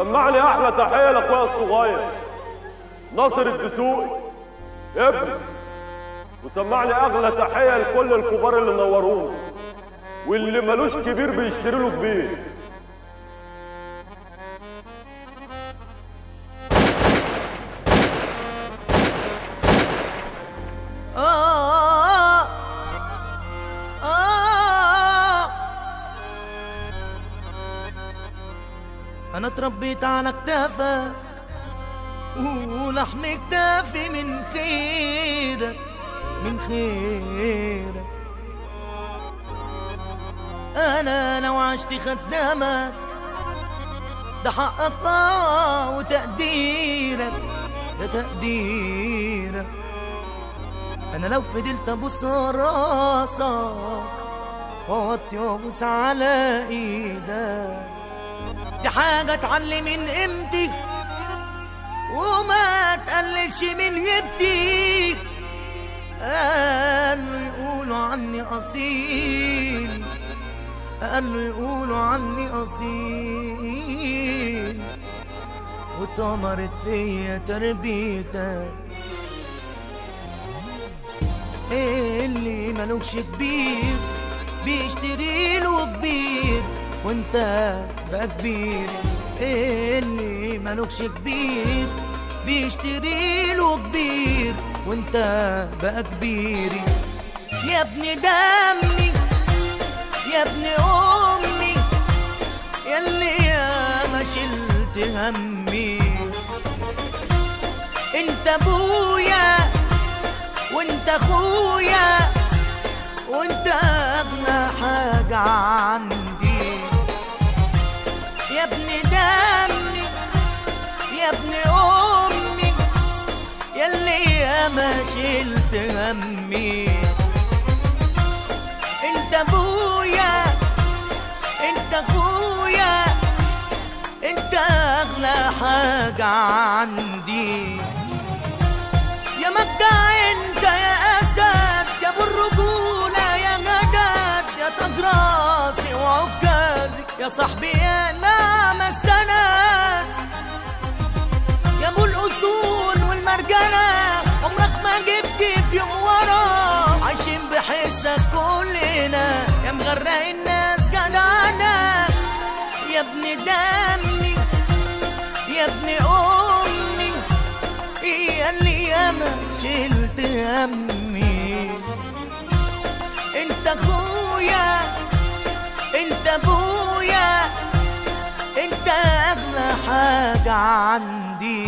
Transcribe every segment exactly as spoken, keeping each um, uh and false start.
سمعني احلى تحيه لاخويا الصغير ناصر الدسوقي ابني، وسمعني اغلى تحيه لكل الكبار اللي نورونا، واللي ملوش كبير بيشتري له كبير. آه آه أنا اتربيت على كتافك ولحم كتافي من خيرك من خيرك. أنا لو عشت خدامك ده حقك آه وتقديرك ده تقديرك. أنا لو فضلت أبوس راسك وأوطي وأبوس على إيدك دي حاجة تعلي من قيمتي وما تقللش من هيبتي. قالوا يقولوا عني أصيل، قالوا يقولوا عني أصيل، وطمرت فيا تربيتك. اللي ملوش كبير بيشتري له كبير وانت بقى كبير. اللي ملوش كبير بيشتري له كبير وانت بقى كبير. يا ابن دمي يا ابن امي ياللي يا ما شلت همي. انت ابويا وانت اخويا وانت اغلى حاجة عندي. يا ابن دمي يا ابن امي ياللي يا ما شلت همي. انت ابويا انت اخويا انت اغلى حاجة عندي. يا مجدع انت يا اسد يا ابو الرجولة يا غداد يا تاج راسي وعكازي يا صاحبي يا نعم السند يا ابو الاصول والمرجله. عمرك ما جبت في يوم ورا عايشين بحسك كلنا يا مغرق الناس جدعنا. يا ابن دمي يا ابن امي ياللي ياما شلت همي. انت اخويا انت ابويا انت اغلى حاجة عندي.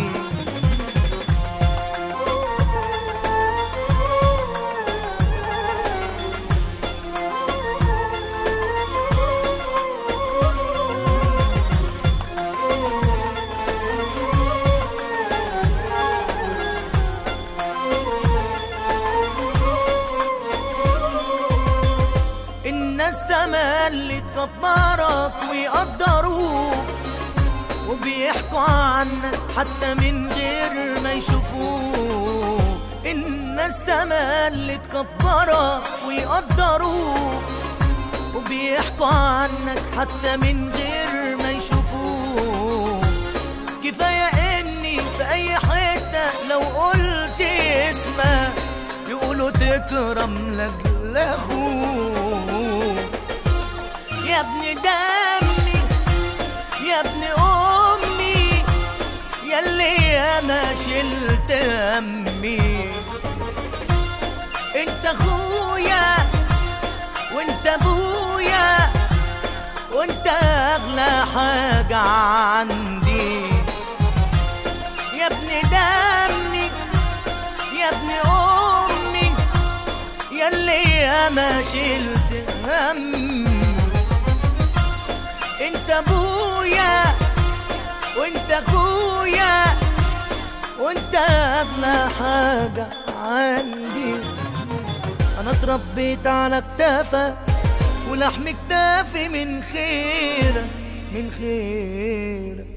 الناس تملي تكبرك ويقدروك وبيحكوا عنك حتى من غير ما يشوفوك. الناس تملي تكبرك ويقدروك وبيحكوا عنك حتى من غير ما يشوفوك. كفاية اني في اي حتة لو قلت اسمك يقولوا تكرم لاجل اخوك. يا ابن دمي يا ابن امي ياللي يا ما شلت همي. انت اخويا وانت ابويا وانت اغلى حاجة عندي. يا ابن دمي يا ابن امي ياللي يا ما شلت همي. انت ابويا وانت اخويا وانت اغلى حاجة عندي. انا اتربيت على كتافك ولحم كتافي من خيرك من خيرك.